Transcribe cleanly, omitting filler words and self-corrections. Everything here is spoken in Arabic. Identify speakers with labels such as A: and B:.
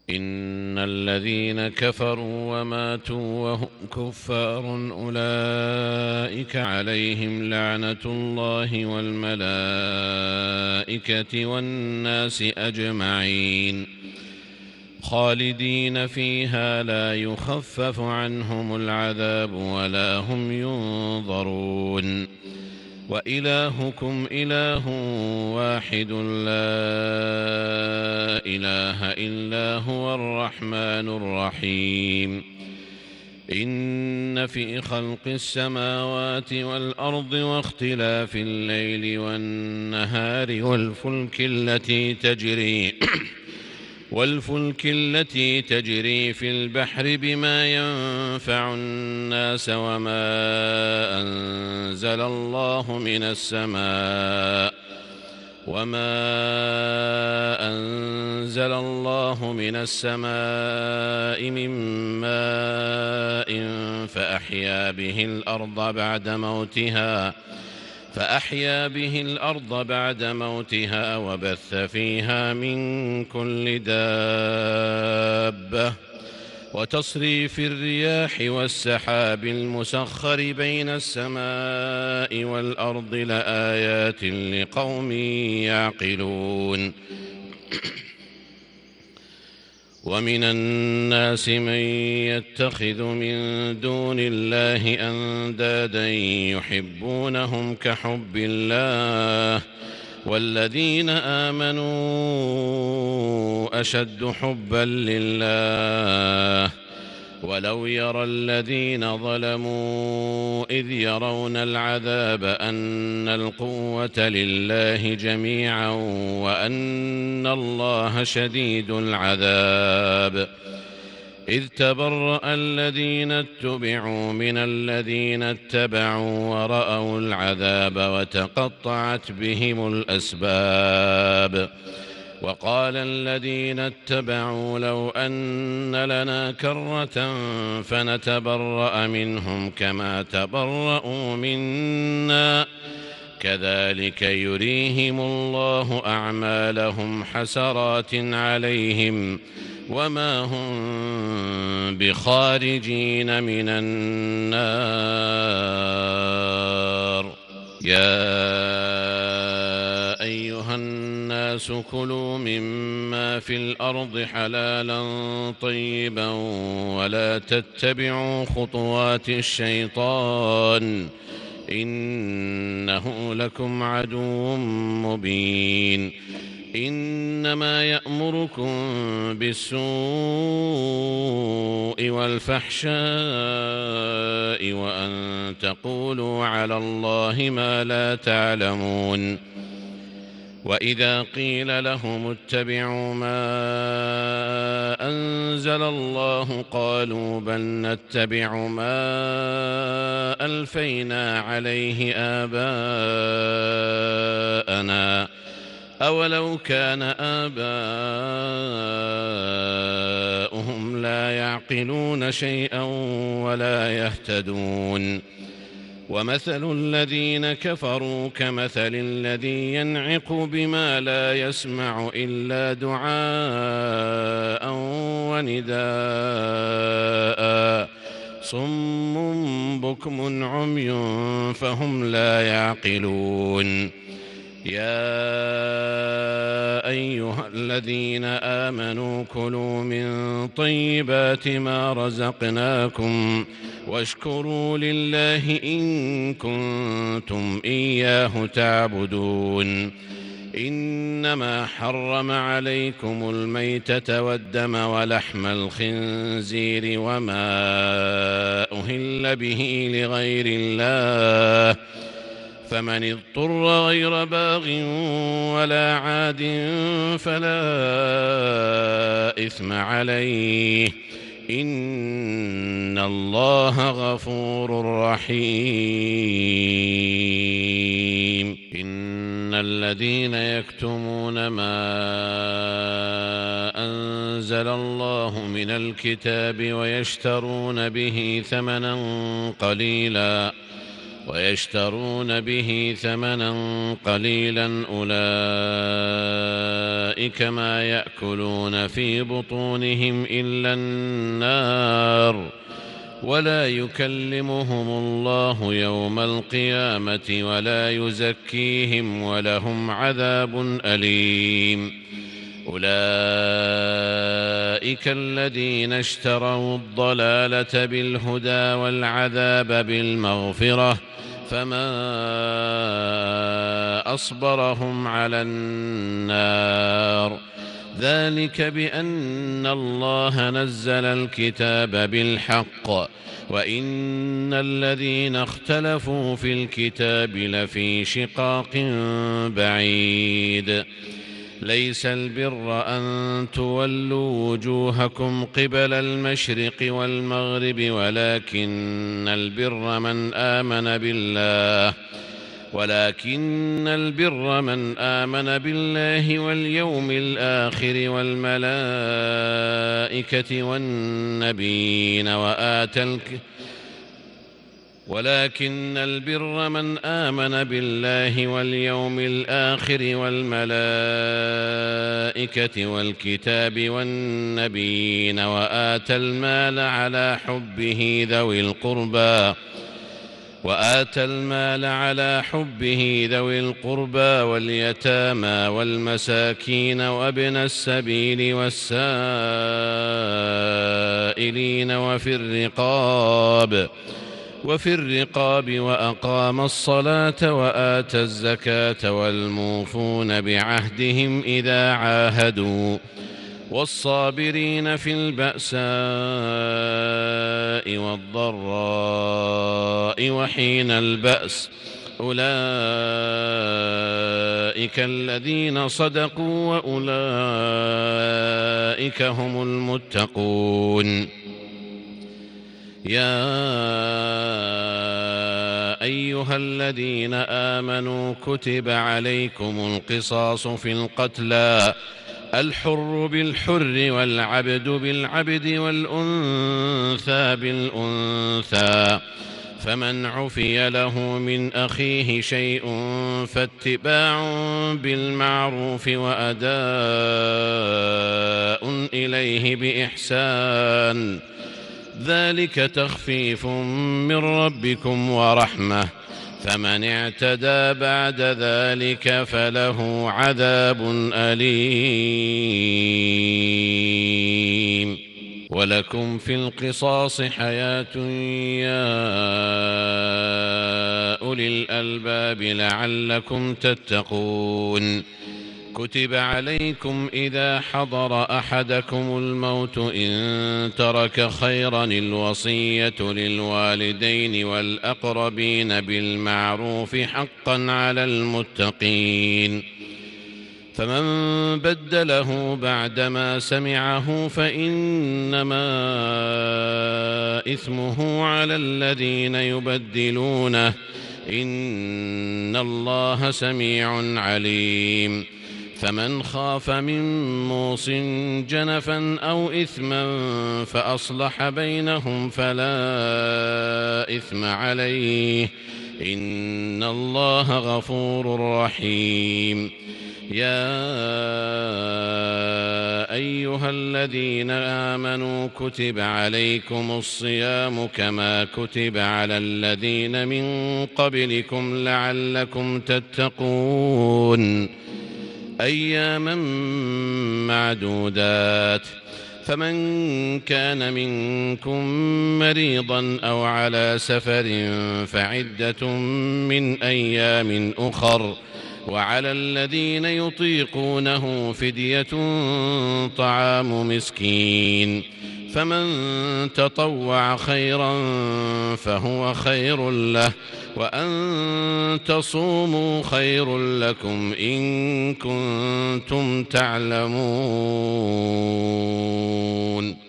A: إن الذين كفروا وماتوا وهم كفار أولئك عليهم لعنة الله والملائكة والناس أجمعين خالدين فيها لا يخفف عنهم العذاب ولا هم ينظرون وإلهكم إله واحد لا إله إلا هو الرحمن الرحيم إن في خلق السماوات والأرض واختلاف الليل والنهار والفلك التي تجري في البحر بما ينفع الناس وما أنزل الله من السماء من ماء فأحيا به الأرض بعد موتها وبث فيها من كل دابة وتصريف الرياح والسحاب المسخر بين السماء والأرض لآيات لقوم يعقلون ومن الناس من يتخذ من دون الله أندادا يحبونهم كحب الله والذين آمنوا أشد حبا لله ولو يرى الذين ظلموا إذ يرون العذاب أن القوة لله جميعا وأن الله شديد العذاب إذ تبرأ الذين اتبعوا من الذين اتبعوا ورأوا العذاب وتقطعت بهم الأسباب وقال الذين اتبعوا لو أن لنا كرة فنتبرأ منهم كما تبرأوا منا كذلك يريهم الله أعمالهم حسرات عليهم وما هم بخارجين من النار يا أيها الناس كلوا مما في الأرض حلالا طيبا ولا تتبعوا خطوات الشيطان إنه لكم عدو مبين إنما يأمركم بالسوء والفحشاء وأن تقولوا على الله ما لا تعلمون وإذا قيل لهم اتبعوا ما أنزل الله قالوا بل نتبع ما ألفينا عليه آباءنا أولو كان آباؤهم لا يعقلون شيئا ولا يهتدون ومثل الذين كفروا كمثل الذي ينعق بما لا يسمع إلا دعاء ونداء صم بكم عمي فهم لا يعقلون يا أيها الذين آمنوا كلوا من طيبات ما رزقناكم واشكروا لله إن كنتم إياه تعبدون إنما حرم عليكم الميتة والدم ولحم الخنزير وما أهل به لغير الله فمن اضطر غير باغ ولا عاد فلا إثم عليه إن الله غفور رحيم إن الذين يكتمون ما أنزل الله من الكتاب ويشترون به ثمنا قليلا ويشترون به ثمنا قليلا أولئك ما يأكلون في بطونهم إلا النار ولا يكلمهم الله يوم القيامة ولا يزكيهم ولهم عذاب أليم. أولئك الذين اشتروا الضلالة بالهدى والعذاب بالمغفرة فما أصبرهم على النار ذلك بأن الله نزل الكتاب بالحق وإن الذين اختلفوا في الكتاب لفي شقاق بعيد. ليس البر أن تولوا وجوهكم قبل المشرق والمغرب ولكن البر من آمن بالله واليوم الآخر والملائكة والنبيين والكتاب والنبيين وآتى المال على حبه ذوي القربى واليتامى والمساكين وابن السبيل والسائلين وفي الرقاب وأقام الصلاة وآتى الزكاة والموفون بعهدهم إذا عاهدوا والصابرين في البأساء والضراء وحين البأس أولئك الذين صدقوا وأولئك هم المتقون. يا أيها الذين آمنوا كتب عليكم القصاص في القتلى الحر بالحر والعبد بالعبد والأنثى بالأنثى فمن عفي له من أخيه شيء فاتباع بالمعروف وأداء إليه بإحسان ذلك تخفيف من ربكم ورحمة فمن اعتدى بعد ذلك فله عذاب أليم. ولكم في القصاص حياة يا أولي الألباب لعلكم تتقون. كتب عليكم إذا حضر أحدكم الموت إن ترك خيرا الوصية للوالدين والأقربين بالمعروف حقا على المتقين فمن بدله بعدما سمعه فإنما إثمه على الذين يبدلونه إن الله سميع عليم. فمن خاف من موص جنفا أو إثما فأصلح بينهم فلا إثم عليه إن الله غفور رحيم. يا أيها الذين آمنوا كتب عليكم الصيام كما كتب على الذين من قبلكم لعلكم تتقون أياما معدودات فمن كان منكم مريضا أو على سفر فعدة من أيام أخر وعلى الذين يطيقونه فدية طعام مسكين فمن تطوع خيرا فهو خير له وأن تصوموا خير لكم إن كنتم تعلمون.